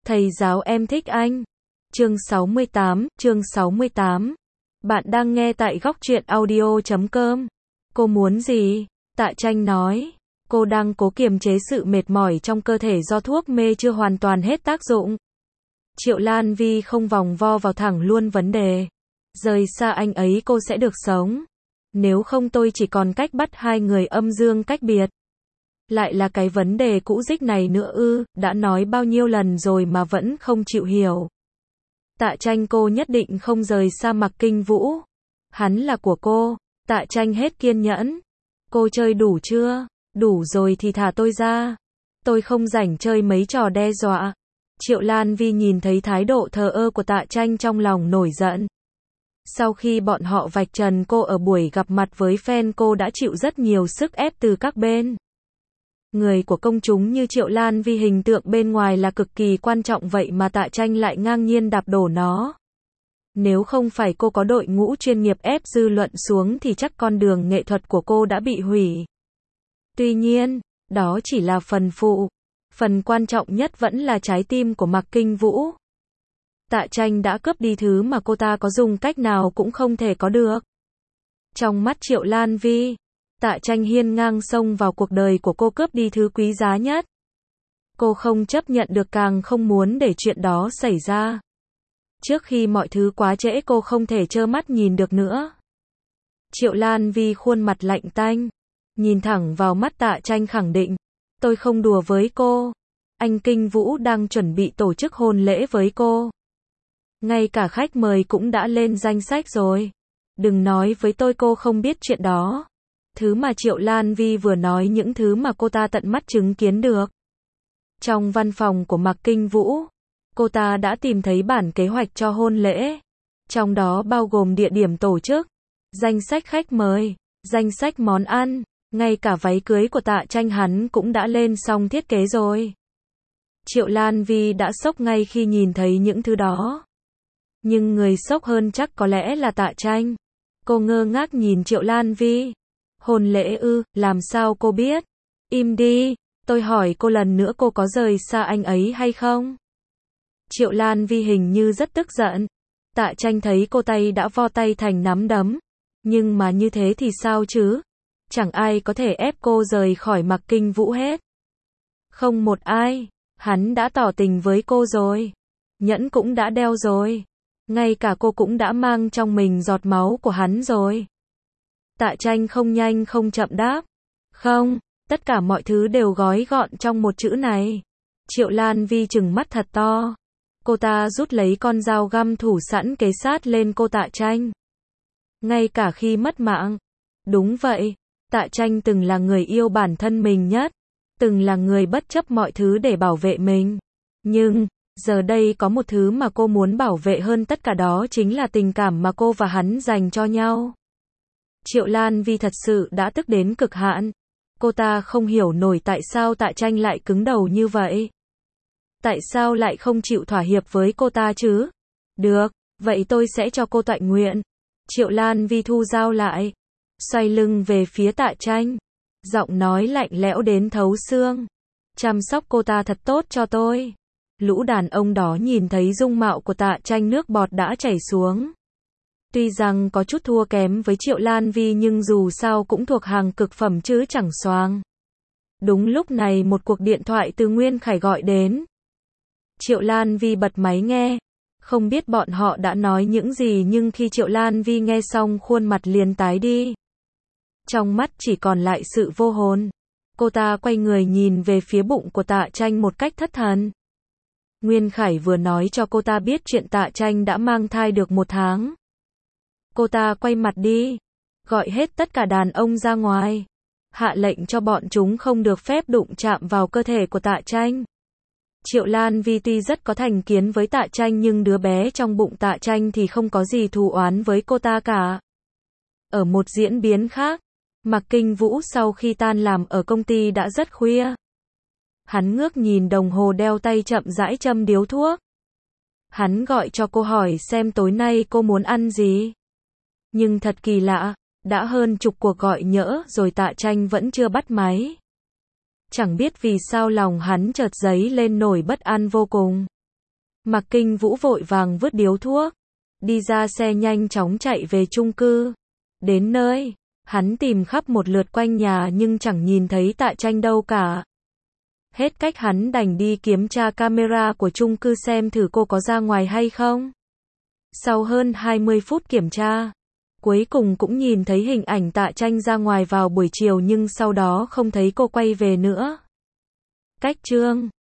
Thầy giáo em thích anh. Chương 68. Bạn đang nghe tại góc truyện audio.com. Cô muốn gì? Tạ Tranh nói. Cô đang cố kiềm chế sự mệt mỏi trong cơ thể do thuốc mê chưa hoàn toàn hết tác dụng. Triệu Lan Vi không vòng vo vào thẳng luôn vấn đề. Rời xa anh ấy cô sẽ được sống. Nếu không tôi chỉ còn cách bắt hai người âm dương cách biệt. Lại là cái vấn đề cũ dích này nữa ư, đã nói bao nhiêu lần rồi mà vẫn không chịu hiểu. Tạ Tranh cô nhất định không rời xa Mạc Kinh Vũ. Hắn là của cô. Tạ Tranh hết kiên nhẫn. Cô chơi đủ chưa? Đủ rồi thì thả tôi ra. Tôi không rảnh chơi mấy trò đe dọa. Triệu Lan Vi nhìn thấy thái độ thờ ơ của Tạ Tranh trong lòng nổi giận. Sau khi bọn họ vạch trần cô ở buổi gặp mặt với fan cô đã chịu rất nhiều sức ép từ các bên. Người của công chúng như Triệu Lan Vi hình tượng bên ngoài là cực kỳ quan trọng vậy mà Tạ Tranh lại ngang nhiên đạp đổ nó. Nếu không phải cô có đội ngũ chuyên nghiệp ép dư luận xuống thì chắc con đường nghệ thuật của cô đã bị hủy. Tuy nhiên, đó chỉ là phần phụ. Phần quan trọng nhất vẫn là trái tim của Mạc Kinh Vũ. Tạ Tranh đã cướp đi thứ mà cô ta có dùng cách nào cũng không thể có được. Trong mắt Triệu Lan Vi, Tạ Tranh hiên ngang xông vào cuộc đời của cô, cướp đi thứ quý giá nhất. Cô không chấp nhận được, càng không muốn để chuyện đó xảy ra. Trước khi mọi thứ quá trễ cô không thể trơ mắt nhìn được nữa. Triệu Lan Vi khuôn mặt lạnh tanh, nhìn thẳng vào mắt Tạ Tranh khẳng định, tôi không đùa với cô. Anh Kinh Vũ đang chuẩn bị tổ chức hôn lễ với cô. Ngay cả khách mời cũng đã lên danh sách rồi. Đừng nói với tôi cô không biết chuyện đó. Thứ mà Triệu Lan Vi vừa nói những thứ mà cô ta tận mắt chứng kiến được. Trong văn phòng của Mạc Kinh Vũ, cô ta đã tìm thấy bản kế hoạch cho hôn lễ. Trong đó bao gồm địa điểm tổ chức, danh sách khách mời, danh sách món ăn, ngay cả váy cưới của Tạ Tranh hắn cũng đã lên xong thiết kế rồi. Triệu Lan Vi đã sốc ngay khi nhìn thấy những thứ đó. Nhưng người sốc hơn chắc có lẽ là Tạ Tranh. Cô ngơ ngác nhìn Triệu Lan Vi. Hôn lễ ư, làm sao cô biết? Im đi, tôi hỏi cô lần nữa, cô có rời xa anh ấy hay không? Triệu Lan Vi hình như rất tức giận. Tạ Tranh thấy cô tay đã vo tay thành nắm đấm. Nhưng mà như thế thì sao chứ? Chẳng ai có thể ép cô rời khỏi Mạc Kinh Vũ hết. Không một ai. Hắn đã tỏ tình với cô rồi. Nhẫn cũng đã đeo rồi. Ngay cả cô cũng đã mang trong mình giọt máu của hắn rồi. Tạ Tranh không nhanh không chậm đáp. Không, tất cả mọi thứ đều gói gọn trong một chữ này. Triệu Lan Vi trừng mắt thật to. Cô ta rút lấy con dao găm thủ sẵn kề sát lên cô Tạ Tranh. Ngay cả khi mất mạng. Đúng vậy, Tạ Tranh từng là người yêu bản thân mình nhất. Từng là người bất chấp mọi thứ để bảo vệ mình. Nhưng, giờ đây có một thứ mà cô muốn bảo vệ hơn tất cả, đó chính là tình cảm mà cô và hắn dành cho nhau. Triệu Lan Vi thật sự đã tức đến cực hạn. Cô ta không hiểu nổi tại sao Tạ Tranh lại cứng đầu như vậy. Tại sao lại không chịu thỏa hiệp với cô ta chứ? Được, vậy tôi sẽ cho cô tọa nguyện. Triệu Lan Vi thu dao lại, xoay lưng về phía Tạ Tranh. Giọng nói lạnh lẽo đến thấu xương. Chăm sóc cô ta thật tốt cho tôi. Lũ đàn ông đó nhìn thấy dung mạo của Tạ Tranh nước bọt đã chảy xuống. Tuy rằng có chút thua kém với Triệu Lan Vi nhưng dù sao cũng thuộc hàng cực phẩm chứ chẳng xoàng. Đúng lúc này một cuộc điện thoại từ Nguyên Khải gọi đến. Triệu Lan Vi bật máy nghe. Không biết bọn họ đã nói những gì nhưng khi Triệu Lan Vi nghe xong khuôn mặt liền tái đi. Trong mắt chỉ còn lại sự vô hồn. Cô ta quay người nhìn về phía bụng của Tạ Tranh một cách thất thần. Nguyên Khải vừa nói cho cô ta biết chuyện Tạ Tranh đã mang thai được 1 tháng. Cô ta quay mặt đi, gọi hết tất cả đàn ông ra ngoài, hạ lệnh cho bọn chúng không được phép đụng chạm vào cơ thể của Tạ Tranh. Triệu Lan Vi tuy rất có thành kiến với Tạ Tranh nhưng đứa bé trong bụng Tạ Tranh thì không có gì thù oán với cô ta cả. Ở một diễn biến khác, Mạc Kinh Vũ sau khi tan làm ở công ty đã rất khuya. Hắn ngước nhìn đồng hồ đeo tay chậm rãi châm điếu thuốc. Hắn gọi cho cô hỏi xem tối nay cô muốn ăn gì. Nhưng thật kỳ lạ, đã hơn chục cuộc gọi nhỡ rồi Tạ Tranh vẫn chưa bắt máy. Chẳng biết vì sao lòng hắn chợt dấy lên nổi bất an vô cùng. Mạc Kinh Vũ vội vàng vứt điếu thuốc, đi ra xe nhanh chóng chạy về chung cư. Đến nơi, hắn tìm khắp một lượt quanh nhà nhưng chẳng nhìn thấy Tạ Tranh đâu cả. Hết cách hắn đành đi kiểm tra camera của chung cư xem thử cô có ra ngoài hay không. Sau hơn 20 phút kiểm tra, cuối cùng cũng nhìn thấy hình ảnh Tạ Tranh ra ngoài vào buổi chiều nhưng sau đó không thấy cô quay về nữa. Cách chương